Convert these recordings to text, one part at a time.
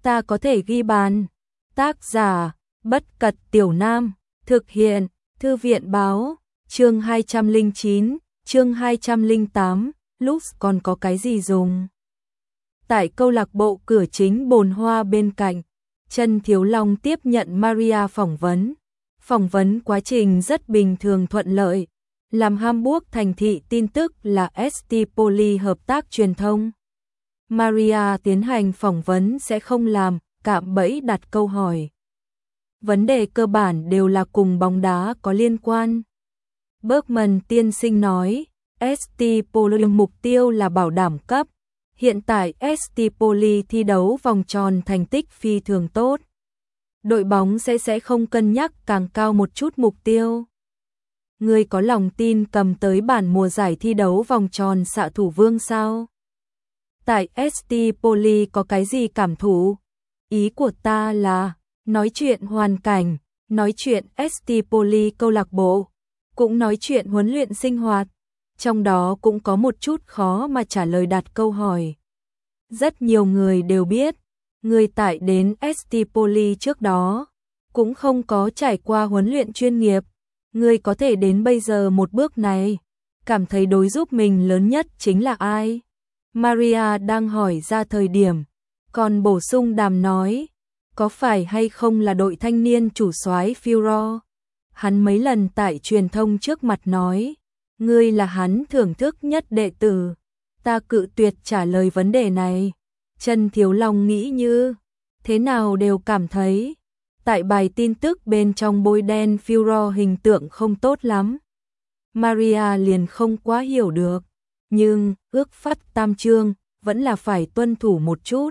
ta có thể ghi bàn. Tác giả, Bất Cật Tiểu Nam, thực hiện, Thư viện báo, chương 209, chương 208, Lux còn có cái gì dùng. Tại câu lạc bộ cửa chính Bồn Hoa bên cạnh, Trần Thiếu Long tiếp nhận Maria phỏng vấn. Phỏng vấn quá trình rất bình thường thuận lợi, làm Hamburg thành thị tin tức là ST Poly hợp tác truyền thông. Maria tiến hành phỏng vấn sẽ không làm cạm bẫy đặt câu hỏi. Vấn đề cơ bản đều là cùng bóng đá có liên quan. Bergman tiên sinh nói, ST Poly mục tiêu là bảo đảm cấp. Hiện tại ST Poly thi đấu vòng tròn thành tích phi thường tốt. Đội bóng sẽ không cân nhắc càng cao một chút mục tiêu. Ngươi có lòng tin cầm tới bản mùa giải thi đấu vòng tròn xạ thủ vương sao? Tại ST Poly có cái gì cảm thụ? Ý của ta là nói chuyện hoàn cảnh, nói chuyện ST Poly câu lạc bộ, cũng nói chuyện huấn luyện sinh hoạt, trong đó cũng có một chút khó mà trả lời đặt câu hỏi. Rất nhiều người đều biết, người tại đến ST Poly trước đó cũng không có trải qua huấn luyện chuyên nghiệp, người có thể đến bây giờ một bước này, cảm thấy đối giúp mình lớn nhất chính là ai? Maria đang hỏi ra thời điểm, còn bổ sung đàm nói, có phải hay không là đội thanh niên chủ soái Führer? Hắn mấy lần tại truyền thông trước mặt nói, ngươi là hắn thưởng thức nhất đệ tử. Ta cự tuyệt trả lời vấn đề này. Trần Thiếu Long nghĩ như thế nào đều cảm thấy tại bài tin tức bên trong bôi đen Führer hình tượng không tốt lắm. Maria liền không quá hiểu được, nhưng ước phát tam chương vẫn là phải tuân thủ một chút.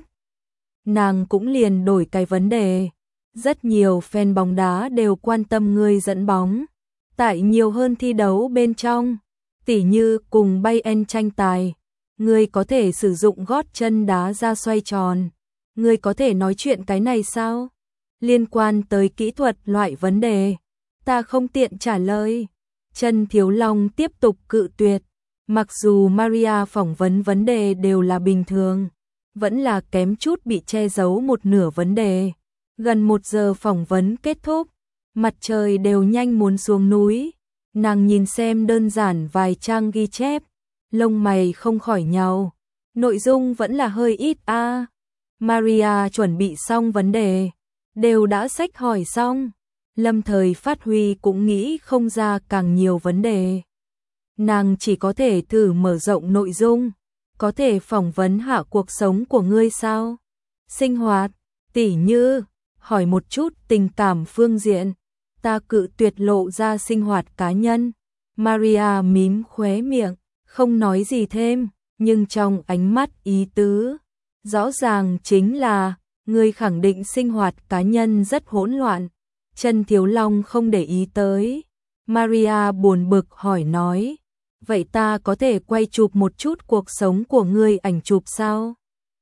Nàng cũng liền đổi cái vấn đề. Rất nhiều fan bóng đá đều quan tâm người dẫn bóng. Tại nhiều hơn thi đấu bên trong, tỉ như cùng Bayern tranh tài, người có thể sử dụng gót chân đá ra xoay tròn. Người có thể nói chuyện cái này sao? Liên quan tới kỹ thuật loại vấn đề, ta không tiện trả lời. Trần Thiếu Long tiếp tục cự tuyệt. Mặc dù Maria phỏng vấn vấn đề đều là bình thường, vẫn là kém chút bị che giấu một nửa vấn đề. Gần 1 giờ phỏng vấn kết thúc, mặt trời đều nhanh muốn xuống núi. Nàng nhìn xem đơn giản vài trang ghi chép, lông mày không khỏi nhàu. Nội dung vẫn là hơi ít a. Maria chuẩn bị xong vấn đề, đều đã xách hỏi xong. Lâm thời phát huy cũng nghĩ không ra càng nhiều vấn đề. Nàng chỉ có thể thử mở rộng nội dung, có thể phỏng vấn hạ cuộc sống của ngươi sao? Sinh hoạt, tỉ như, hỏi một chút tình cảm phương diện, ta cự tuyệt lộ ra sinh hoạt cá nhân. Maria mím khóe miệng, không nói gì thêm, nhưng trong ánh mắt ý tứ, rõ ràng chính là, ngươi khẳng định sinh hoạt cá nhân rất hỗn loạn. Trần Thiếu Long không để ý tới. Maria buồn bực hỏi nói, vậy ta có thể quay chụp một chút cuộc sống của ngươi ảnh chụp sao?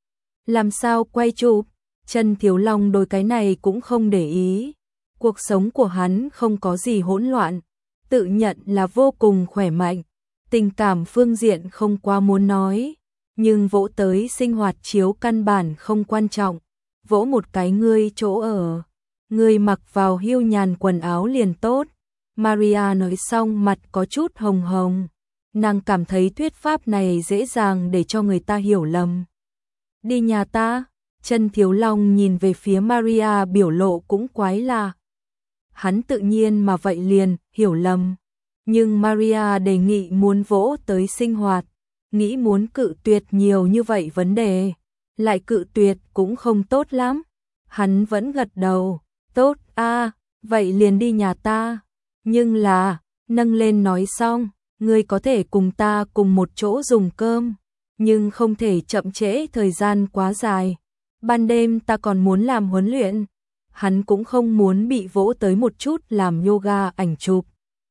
Làm sao quay chụp? Trần Thiếu Long đôi cái này cũng không để ý. Cuộc sống của hắn không có gì hỗn loạn, tự nhận là vô cùng khỏe mạnh. Tình cảm phương diện không quá muốn nói, nhưng vỗ tới sinh hoạt chiếu căn bản không quan trọng. Vỗ một cái ngươi chỗ ở, ngươi mặc vào hiu nhàn quần áo liền tốt. Maria nói xong mặt có chút hồng hồng. Nàng cảm thấy thuyết pháp này dễ dàng để cho người ta hiểu lầm. Đi nhà ta? Trần Thiếu Long nhìn về phía Maria biểu lộ cũng quái lạ. Hắn tự nhiên mà vậy liền hiểu lầm. Nhưng Maria đề nghị muốn vỗ tới sinh hoạt, nghĩ muốn cự tuyệt nhiều như vậy vấn đề, lại cự tuyệt cũng không tốt lắm. Hắn vẫn gật đầu, tốt a, vậy liền đi nhà ta. Nhưng là, nâng lên nói xong, ngươi có thể cùng ta cùng một chỗ dùng cơm, nhưng không thể chậm trễ thời gian quá dài. Ban đêm ta còn muốn làm huấn luyện. Hắn cũng không muốn bị vỗ tới một chút làm yoga ảnh chụp.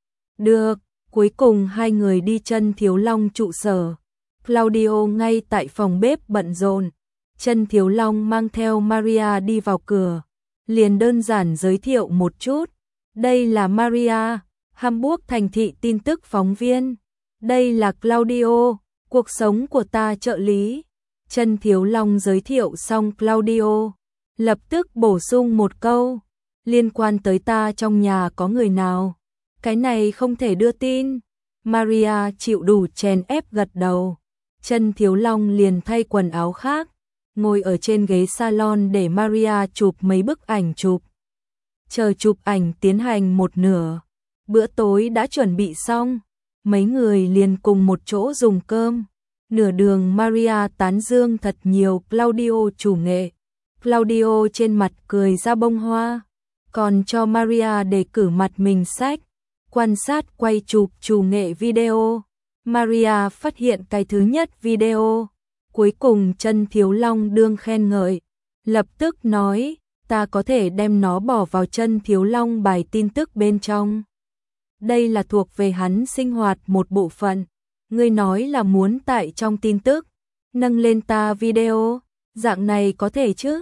Được, cuối cùng hai người đi Trần Thiếu Long trụ sở. Claudio ngay tại phòng bếp bận rộn. Trần Thiếu Long mang theo Maria đi vào cửa, liền đơn giản giới thiệu một chút. Đây là Maria, Hamburg thành thị tin tức phóng viên. Đây là Claudio, cuộc sống của ta trợ lý. Trần Thiếu Long giới thiệu xong Claudio, lập tức bổ sung một câu, liên quan tới ta trong nhà có người nào? Cái này không thể đưa tin. Maria chịu đủ chèn ép gật đầu. Chân Thiếu Long liền thay quần áo khác, ngồi ở trên ghế salon để Maria chụp mấy bức ảnh chụp. Chờ chụp ảnh tiến hành một nửa, bữa tối đã chuẩn bị xong, mấy người liền cùng một chỗ dùng cơm. Nửa đường Maria tán dương thật nhiều Claudio chủ nghệ. Claudio trên mặt cười ra bông hoa, còn cho Maria đề cử mặt mình sách, quan sát quay chụp chủ nghệ video. Maria phát hiện cái thứ nhất video, cuối cùng Chân Thiếu Long đương khen ngợi, lập tức nói, ta có thể đem nó bỏ vào Chân Thiếu Long bài tin tức bên trong. Đây là thuộc về hắn sinh hoạt một bộ phận, ngươi nói là muốn tại trong tin tức, nâng lên ta video, dạng này có thể chứ?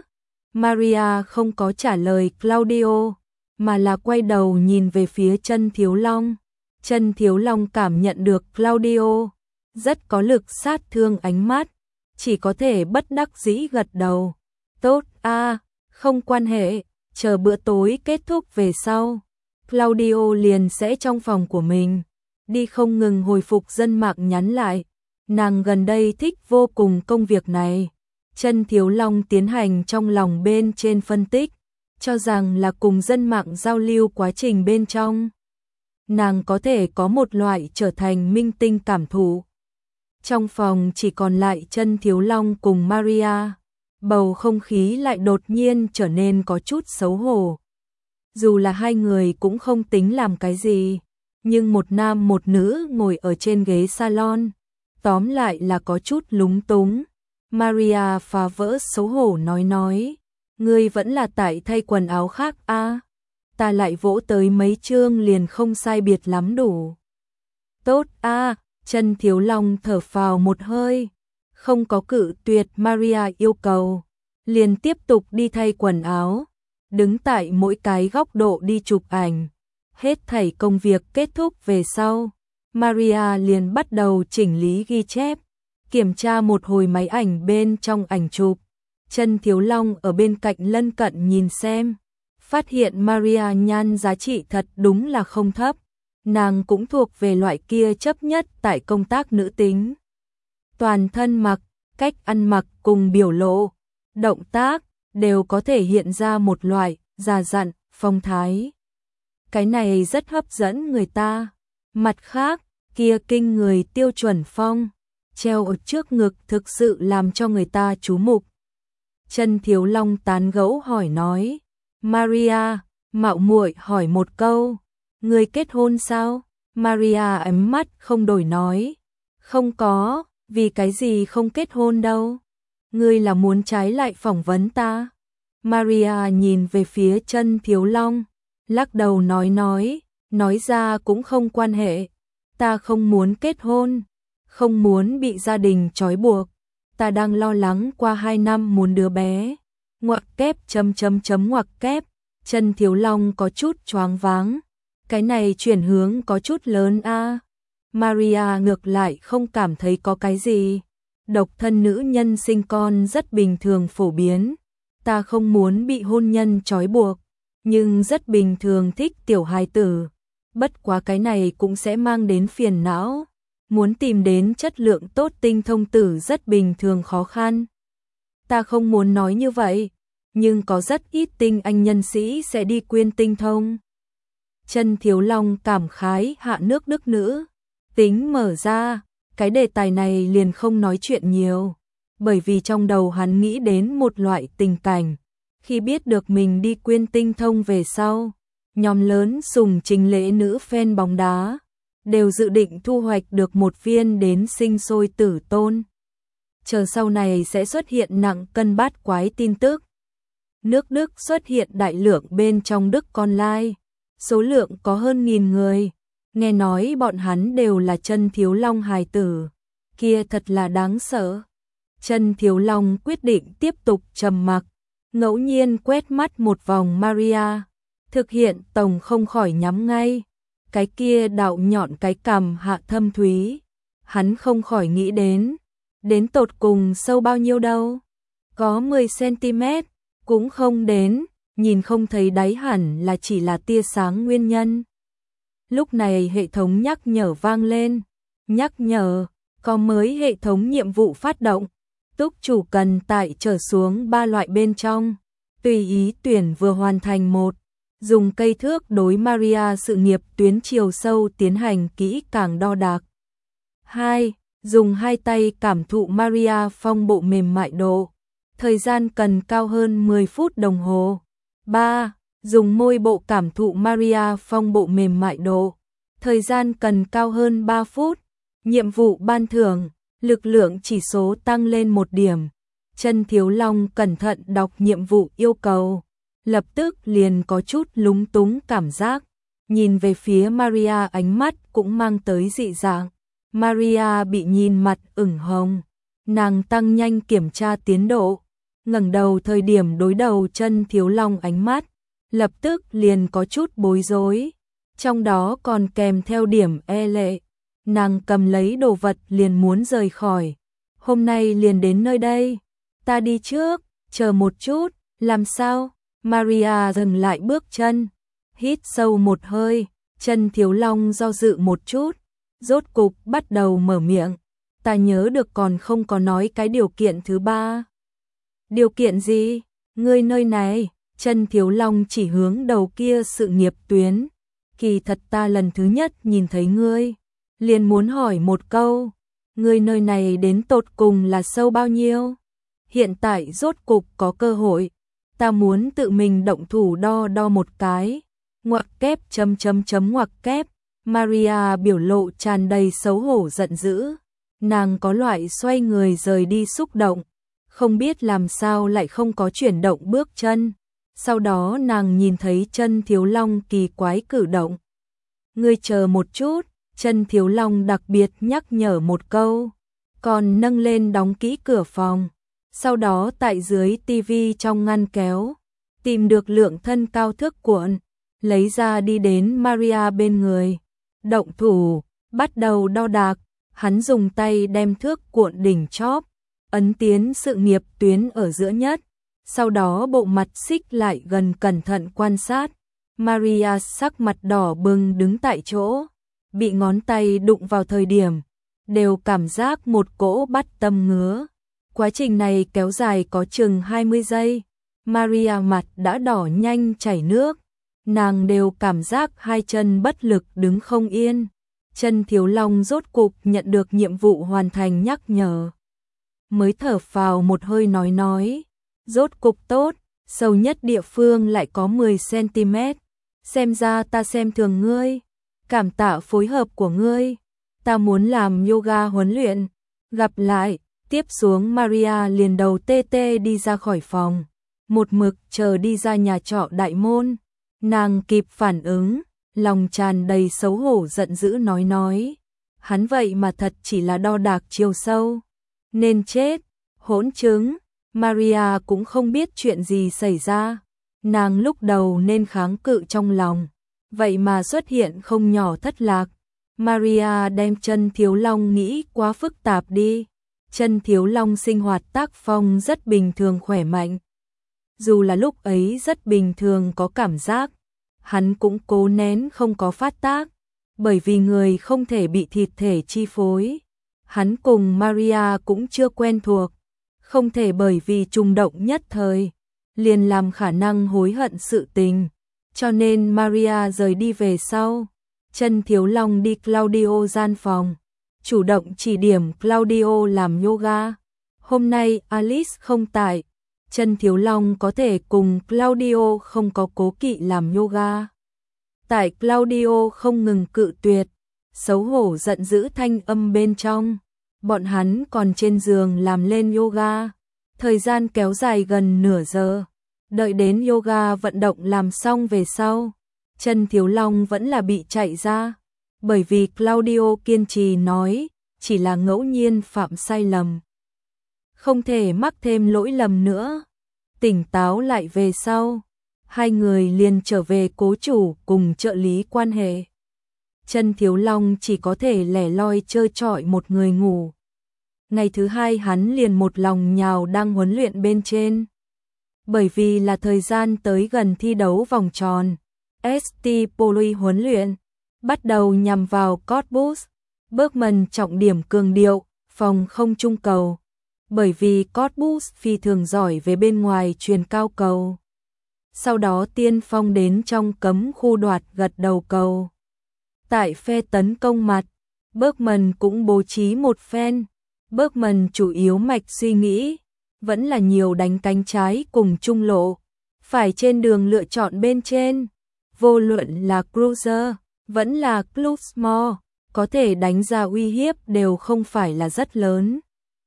Maria không có trả lời Claudio, mà là quay đầu nhìn về phía Chân Thiếu Long. Chân Thiếu Long cảm nhận được Claudio rất có lực sát thương ánh mắt, chỉ có thể bất đắc dĩ gật đầu. Tốt a, không quan hệ, chờ bữa tối kết thúc về sau, Claudio liền sẽ trong phòng của mình, đi không ngừng hồi phục dân mạng nhắn lại. Nàng gần đây thích vô cùng công việc này. Chân Thiếu Long tiến hành trong lòng bên trên phân tích, cho rằng là cùng dân mạng giao lưu quá trình bên trong. Nàng có thể có một loại trở thành minh tinh cảm thụ. Trong phòng chỉ còn lại Chân Thiếu Long cùng Maria, bầu không khí lại đột nhiên trở nên có chút xấu hổ. Dù là hai người cũng không tính làm cái gì, nhưng một nam một nữ ngồi ở trên ghế salon, tóm lại là có chút lúng túng. Maria phá vỡ xấu hổ nói, ngươi vẫn là tại thay quần áo khác a? Ta lại vỗ tới mấy chương liền không sai biệt lắm đủ. Tốt a, Chân Thiếu Long thở phào một hơi, không có cự tuyệt Maria yêu cầu, liền tiếp tục đi thay quần áo, đứng tại mỗi cái góc độ đi chụp ảnh. Hết thảy công việc kết thúc về sau, Maria liền bắt đầu chỉnh lý ghi chép, kiểm tra một hồi máy ảnh bên trong ảnh chụp. Chân Thiếu Long ở bên cạnh lân cận nhìn xem, phát hiện Maria nhan giá trị thật đúng là không thấp, nàng cũng thuộc về loại kia chấp nhất tại công tác nữ tính. Toàn thân mặc, cách ăn mặc cùng biểu lộ, động tác đều có thể hiện ra một loại già dặn, phong thái. Cái này rất hấp dẫn người ta. Mặt khác, kia kinh người tiêu chuẩn phong treo ở trước ngực thực sự làm cho người ta chú mục. Chân Thiếu Long tán gẫu hỏi nói, Maria, mạo muội hỏi một câu, ngươi kết hôn sao? Maria ánh mắt không đổi nói, không có, vì cái gì không kết hôn đâu? Ngươi là muốn trái lại phỏng vấn ta? Maria nhìn về phía Chân Thiếu Long, lắc đầu nói ra cũng không quan hệ, ta không muốn kết hôn, không muốn bị gia đình trói buộc, ta đang lo lắng qua 2 năm muốn đứa bé. Ngoặc kép ngoặc kép. Chân Thiếu Long có chút choáng váng, cái này chuyển hướng có chút lớn a. Maria ngược lại không cảm thấy có cái gì, độc thân nữ nhân sinh con rất bình thường phổ biến, ta không muốn bị hôn nhân trói buộc, nhưng rất bình thường thích tiểu hài tử, bất quá cái này cũng sẽ mang đến phiền não, muốn tìm đến chất lượng tốt tinh thông tử rất bình thường khó khăn. Ta không muốn nói như vậy, nhưng có rất ít tinh anh nhân sĩ sẽ đi quyên tinh thông. Chân Thiếu Long cảm khái hạ nước đức nữ, tính mở ra, cái đề tài này liền không nói chuyện nhiều, bởi vì trong đầu hắn nghĩ đến một loại tình cảnh, khi biết được mình đi quyên tinh thông về sau, nhóm lớn sùng trình lễ nữ fan bóng đá, đều dự định thu hoạch được một viên đến sinh sôi tử tôn. Chờ sau này sẽ xuất hiện nặng cân bát quái tin tức. Nước Đức xuất hiện đại lượng bên trong Đức con lai, số lượng có hơn 1000 người, nghe nói bọn hắn đều là Chân Thiếu Long hài tử, kia thật là đáng sợ. Chân Thiếu Long quyết định tiếp tục trầm mặc, ngẫu nhiên quét mắt một vòng Maria, thực hiện tổng không khỏi nhắm ngay, cái kia đạo nhọn cái cằm hạ thâm thúy, hắn không khỏi nghĩ đến tột cùng sâu bao nhiêu đâu, có 10 cm, cũng không đến, nhìn không thấy đáy hẳn là chỉ là tia sáng nguyên nhân. Lúc này hệ thống nhắc nhở vang lên, nhắc nhở, có mới hệ thống nhiệm vụ phát động, túc chủ cần tải trở xuống 3 loại bên trong, tùy ý tuyển vừa hoàn thành một, dùng cây thước đối Maria sự nghiệp tuyến chiều sâu tiến hành kỹ càng đo đạc. 2. Dùng hai tay cảm thụ Maria phong bộ mềm mại độ, thời gian cần cao hơn 10 phút đồng hồ. 3. Dùng môi bộ cảm thụ Maria phong bộ mềm mại độ, thời gian cần cao hơn 3 phút. Nhiệm vụ ban thưởng, lực lượng chỉ số tăng lên 1 điểm. Chân Thiếu Long cẩn thận đọc nhiệm vụ yêu cầu, lập tức liền có chút lúng túng cảm giác, nhìn về phía Maria ánh mắt cũng mang tới dị dạng. Maria bị nhìn mặt ửng hồng, nàng tăng nhanh kiểm tra tiến độ, ngẩng đầu thời điểm đối đầu Chân Thiếu Long ánh mắt, lập tức liền có chút bối rối, trong đó còn kèm theo điểm e lệ. Nàng cầm lấy đồ vật liền muốn rời khỏi. Hôm nay liền đến nơi đây, ta đi trước, chờ một chút, làm sao? Maria dừng lại bước chân, hít sâu một hơi, Chân Thiếu Long do dự một chút, rốt cục bắt đầu mở miệng. Ta nhớ được còn không có nói cái điều kiện thứ 3. Điều kiện gì? Ngươi nơi này, Chân Thiếu Long chỉ hướng đầu kia sự nghiệp tuyến. Kỳ thật ta lần thứ nhất nhìn thấy ngươi, liền muốn hỏi một câu, ngươi nơi này đến tột cùng là sâu bao nhiêu? Hiện tại rốt cục có cơ hội, ta muốn tự mình động thủ đo một cái. Ngoặc kép ngoặc kép. Maria biểu lộ tràn đầy xấu hổ giận dữ, nàng có loại xoay người rời đi xúc động, không biết làm sao lại không có chuyển động bước chân. Sau đó nàng nhìn thấy Chân Thiếu Long kỳ quái cử động. Ngươi chờ một chút, Chân Thiếu Long đặc biệt nhắc nhở một câu, còn nâng lên đóng kỹ cửa phòng. Sau đó tại dưới tivi trong ngăn kéo, tìm được lượng thân cao thước cuộn, lấy ra đi đến Maria bên người. Động thủ, bắt đầu đo đạc, hắn dùng tay đem thước cuộn đỉnh chóp, ấn tiến sự nghiệp tuyến ở giữa nhất, sau đó bộ mặt xích lại gần cẩn thận quan sát. Maria sắc mặt đỏ bừng đứng tại chỗ, bị ngón tay đụng vào thời điểm, đều cảm giác một cỗ bắt tâm ngứa. Quá trình này kéo dài có chừng 20 giây, Maria mặt đã đỏ nhanh chảy nước, nàng đều cảm giác hai chân bất lực đứng không yên. Chân Thiếu Long rốt cục nhận được nhiệm vụ hoàn thành nhắc nhở, mới thở phào một hơi nói, rốt cục tốt, sâu nhất địa phương lại có 10 cm, xem ra ta xem thường ngươi, cảm tạ phối hợp của ngươi, ta muốn làm yoga huấn luyện, gặp lại. Tiếp xuống Maria liền đầu tê tê đi ra khỏi phòng, một mực chờ đi ra nhà trọ đại môn. Nàng kịp phản ứng, lòng tràn đầy xấu hổ giận dữ nói, hắn vậy mà thật chỉ là đo đạc chiều sâu, nên chết, hỗn chứng. Maria cũng không biết chuyện gì xảy ra, nàng lúc đầu nên kháng cự trong lòng, vậy mà xuất hiện không nhỏ thất lạc. Maria đem Chân Thiếu Long nghĩ quá phức tạp đi. Chân Thiếu Long sinh hoạt tác phong rất bình thường khỏe mạnh. Dù là lúc ấy rất bình thường có cảm giác, hắn cũng cố nén không có phát tác, bởi vì người không thể bị thịt thể chi phối. Hắn cùng Maria cũng chưa quen thuộc, không thể bởi vì trùng động nhất thời, liền làm khả năng hối hận sự tình. Cho nên Maria rời đi về sau, Chân Thiếu Long đi Claudio gian phòng, chủ động chỉ điểm Claudio làm yoga. Hôm nay Alice không tại, Chân Thiếu Long có thể cùng Claudio không có cố kỵ làm yoga. Tại Claudio không ngừng cự tuyệt, xấu hổ giận dữ thanh âm bên trong, bọn hắn còn trên giường làm lên yoga. Thời gian kéo dài gần nửa giờ, đợi đến yoga vận động làm xong về sau, Chân Thiếu Long vẫn là bị chạy ra. Bởi vì Claudio kiên trì nói, chỉ là ngẫu nhiên phạm sai lầm, không thể mắc thêm lỗi lầm nữa. Tỉnh táo lại về sau, hai người liền trở về cố chủ cùng trợ lý quan hệ. Chân Thiếu Long chỉ có thể lẻ loi chơi trọi một người ngủ. Ngày thứ hai hắn liền một lòng nhào đang huấn luyện bên trên. bởi vì là thời gian tới gần thi đấu vòng tròn. ST Poli huấn luyện bắt đầu nhằm vào Cottbus. Bergman trọng điểm cường điệu phòng không trung cầu, bởi vì Cottbus phi thường giỏi về bên ngoài truyền cao cầu. Sau đó tiên phong đến trong cấm khu đoạt gật đầu cầu. Tại phe tấn công mặt, Bergman cũng bố trí một phen. Bergman chủ yếu mạch suy nghĩ vẫn là nhiều đánh cánh trái cùng trung lộ, phải trên đường lựa chọn bên trên. Vô luận là Cruiser, vẫn là Clubsmore, có thể đánh ra uy hiếp đều không phải là rất lớn.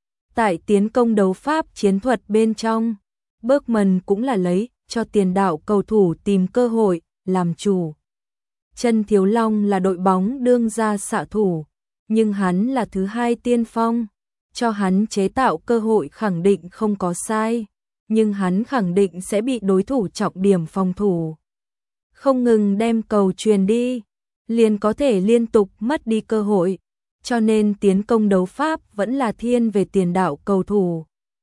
Tại tiến công đấu pháp chiến thuật bên trong, Bergman cũng là lấy cho tiền đạo cầu thủ tìm cơ hội, làm chủ. Trần Thiếu Long là đội bóng đương ra xạ thủ, nhưng hắn là thứ hai tiên phong, cho hắn chế tạo cơ hội khẳng định không có sai, nhưng hắn khẳng định sẽ bị đối thủ trọng điểm phòng thủ. Không ngừng đem cầu truyền đi, liền có thể liên tục mất đi cơ hội, cho nên tiến công đấu pháp vẫn là thiên về tiền đạo cầu thủ.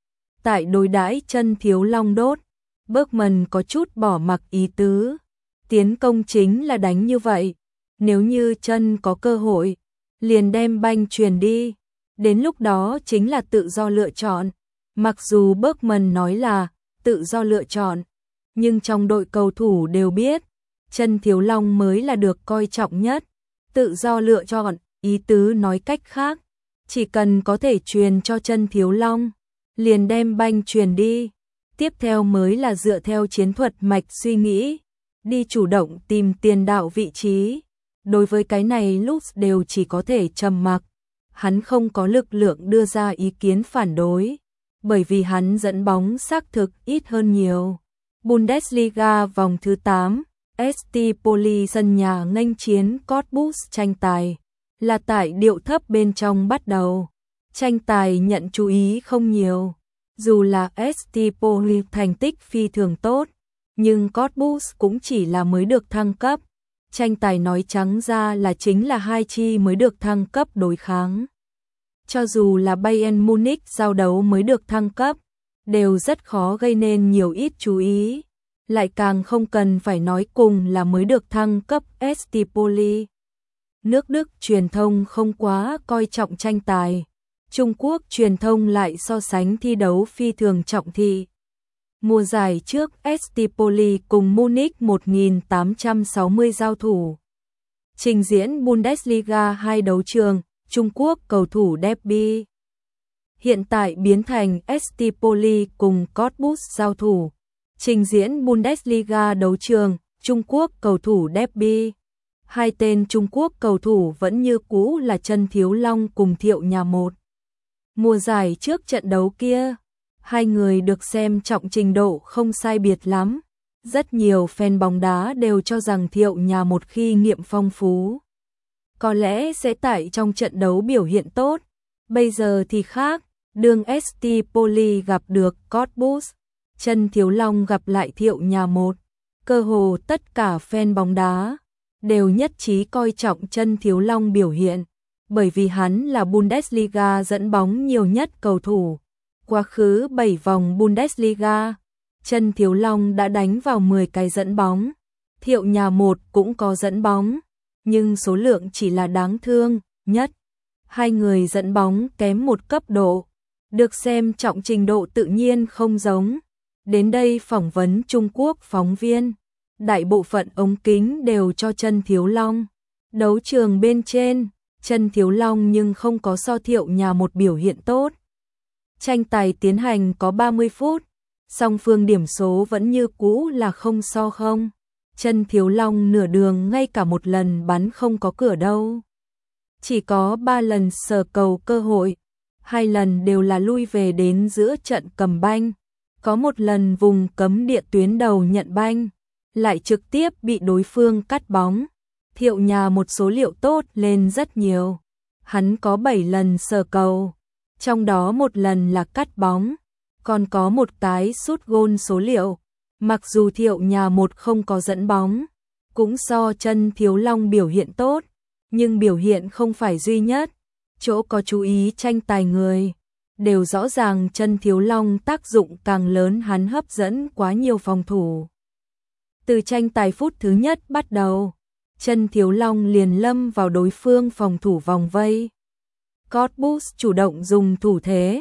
Tại đối đãi Trần Thiếu Long đốt, Bergman có chút bỏ mặc ý tứ, tiến công chính là đánh như vậy, nếu như Trần có cơ hội, liền đem banh truyền đi, đến lúc đó chính là tự do lựa chọn. Mặc dù Bergman nói là tự do lựa chọn, nhưng trong đội cầu thủ đều biết, Trần Thiếu Long mới là được coi trọng nhất. Tự do lựa chọn, ý tứ nói cách khác, chỉ cần có thể truyền cho Trần Thiếu Long, liền đem banh truyền đi. Tiếp theo mới là dựa theo chiến thuật mạch suy nghĩ, đi chủ động tìm tiền đạo vị trí. Đối với cái này lúc đều chỉ có thể trầm mặc, hắn không có lực lượng đưa ra ý kiến phản đối, bởi vì hắn dẫn bóng xác thực ít hơn nhiều. Bundesliga vòng thứ 8, ST Poli sân nhà nghênh chiến Cottbus. Tranh tài là tại điệu thấp bên trong bắt đầu. Tranh tài nhận chú ý không nhiều, dù là ST Poli thành tích phi thường tốt, nhưng Cottbus cũng chỉ là mới được thăng cấp. Tranh tài nói trắng ra là chính là hai chi mới được thăng cấp đối kháng. Cho dù là Bayern Munich giao đấu mới được thăng cấp, đều rất khó gây nên nhiều ít chú ý. Lại càng không cần phải nói cùng là mới được thăng cấp ST Poli. Nước Đức truyền thông không quá coi trọng tranh tài. Trung Quốc truyền thông lại so sánh thi đấu phi thường trọng thị. Mùa giải trước ST Poli cùng Munich 1860 giao thủ. Trình diễn Bundesliga 2 đấu trường, Trung Quốc cầu thủ derby. Hiện tại biến thành ST Poli cùng Cottbus giao thủ. Trình diễn Bundesliga đấu trường, Trung Quốc cầu thủ derby. Hai tên Trung Quốc cầu thủ vẫn như cũ là Trần Thiếu Long cùng Thiệu Nhà Một. Mùa giải trước trận đấu kia, hai người được xem trọng trình độ không sai biệt lắm. Rất nhiều fan bóng đá đều cho rằng Thiệu Nhà Một khi nghiệm phong phú, có lẽ sẽ tại trong trận đấu biểu hiện tốt. Bây giờ thì khác, đương ST Poli gặp được Cottbus, Trần Thiếu Long gặp lại Thiệu Nhà Một, cơ hồ tất cả fan bóng đá đều nhất trí coi trọng Trần Thiếu Long biểu hiện, bởi vì hắn là Bundesliga dẫn bóng nhiều nhất cầu thủ. Quá khứ 7 vòng Bundesliga, Trần Thiếu Long đã đánh vào 10 cái dẫn bóng. Thiệu Nhà Một cũng có dẫn bóng, nhưng số lượng chỉ là đáng thương nhất. Hai người dẫn bóng kém một cấp độ, được xem trọng trình độ tự nhiên không giống. Đến đây phỏng vấn Trung Quốc phóng viên, đại bộ phận ống kính đều cho Trần Thiếu Long. Đấu trường bên trên, Trần Thiếu Long nhưng không có so Thiệu Nhà Một biểu hiện tốt. Tranh tài tiến hành có 30 phút, song phương điểm số vẫn như cũ là 0-0. Trần Thiếu Long nửa đường ngay cả một lần bắn không có cửa đâu. Chỉ có 3 lần sờ cầu cơ hội, 2 lần đều là lui về đến giữa trận cầm banh. Có một lần vùng cấm địa tuyến đầu nhận banh, lại trực tiếp bị đối phương cắt bóng. Thiệu Nhà Một số liệu tốt lên rất nhiều. Hắn có 7 lần sờ cầu, trong đó một lần là cắt bóng, còn có một cái sút gôn số liệu. Mặc dù Thiệu Nhà Một không có dẫn bóng, cũng so Trần Thiếu Long biểu hiện tốt, nhưng biểu hiện không phải duy nhất. Chỗ có chú ý tranh tài người, đều rõ ràng chân Thiếu Long tác dụng càng lớn, hắn hấp dẫn quá nhiều phòng thủ. Từ tranh tài phút thứ nhất bắt đầu, chân Thiếu Long liền lâm vào đối phương phòng thủ vòng vây. Cottbus chủ động dùng thủ thế,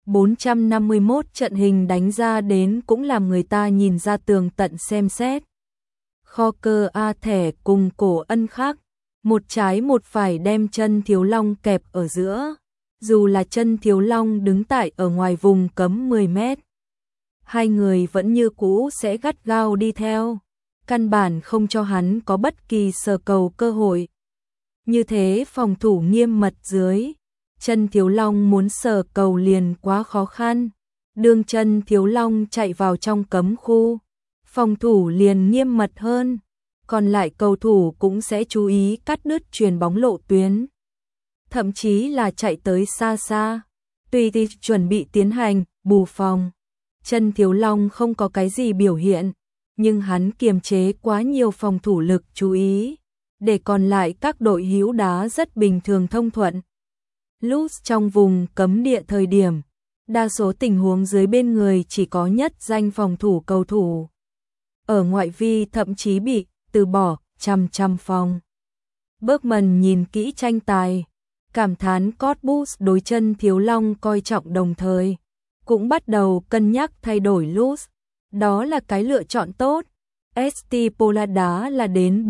451 trận hình đánh ra đến cũng làm người ta nhìn ra tường tận xem xét. Kho cơ A thẻ cùng Cổ Ân khác, một trái một phải đem chân Thiếu Long kẹp ở giữa, dù là chân Thiếu Long đứng tại ở ngoài vùng cấm 10 mét. Hai người vẫn như cũ sẽ gắt gao đi theo, căn bản không cho hắn có bất kỳ sờ cầu cơ hội. Như thế phòng thủ nghiêm mật dưới, chân Thiếu Long muốn sờ cầu liền quá khó khăn. Đương chân Thiếu Long chạy vào trong cấm khu, phòng thủ liền nghiêm mật hơn, còn lại cầu thủ cũng sẽ chú ý cắt đứt chuyền bóng lộ tuyến, thậm chí là chạy tới xa xa, tùy thì chuẩn bị tiến hành bù phòng. Chân Thiếu Long không có cái gì biểu hiện, nhưng hắn kiềm chế quá nhiều phòng thủ lực chú ý, để còn lại các đội hữu đá rất bình thường thông thuận. Lúc trong vùng cấm địa thời điểm, đa số tình huống dưới bên người chỉ có nhất danh phòng thủ cầu thủ. Ở ngoại vi thậm chí bị từ bỏ trăm phòng. Bergman nhìn kỹ tranh tài, cảm thán Cottbus đối chân Thiếu Long coi trọng, đồng thời cũng bắt đầu cân nhắc thay đổi Lutz. Đó là cái lựa chọn tốt. ST Pola đá là đến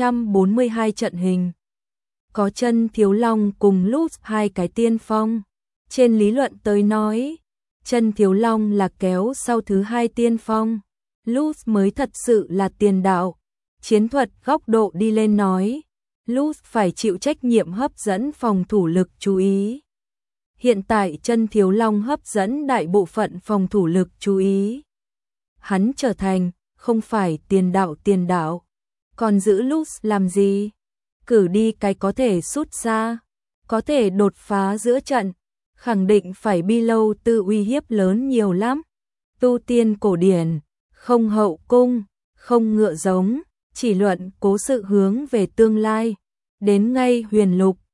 442 trận hình. Có chân Thiếu Long cùng Lutz hai cái tiên phong. Trên lý luận tới nói, chân Thiếu Long là kéo sau thứ hai tiên phong, Lutz mới thật sự là tiền đạo. Chiến thuật góc độ đi lên nói, Lutz phải chịu trách nhiệm hấp dẫn phòng thủ lực chú ý. Hiện tại chân Thiếu Long hấp dẫn đại bộ phận phòng thủ lực chú ý. Hắn trở thành không phải tiền đạo, còn giữ Lutz làm gì? Cử đi cái có thể sút xa, có thể đột phá giữa trận, khẳng định phải bi lâu tự uy hiếp lớn nhiều lắm. Tu tiên cổ điển, không hậu cung, không ngựa giống, chỉ luận cố sự hướng về tương lai. Đến ngay huyền lục,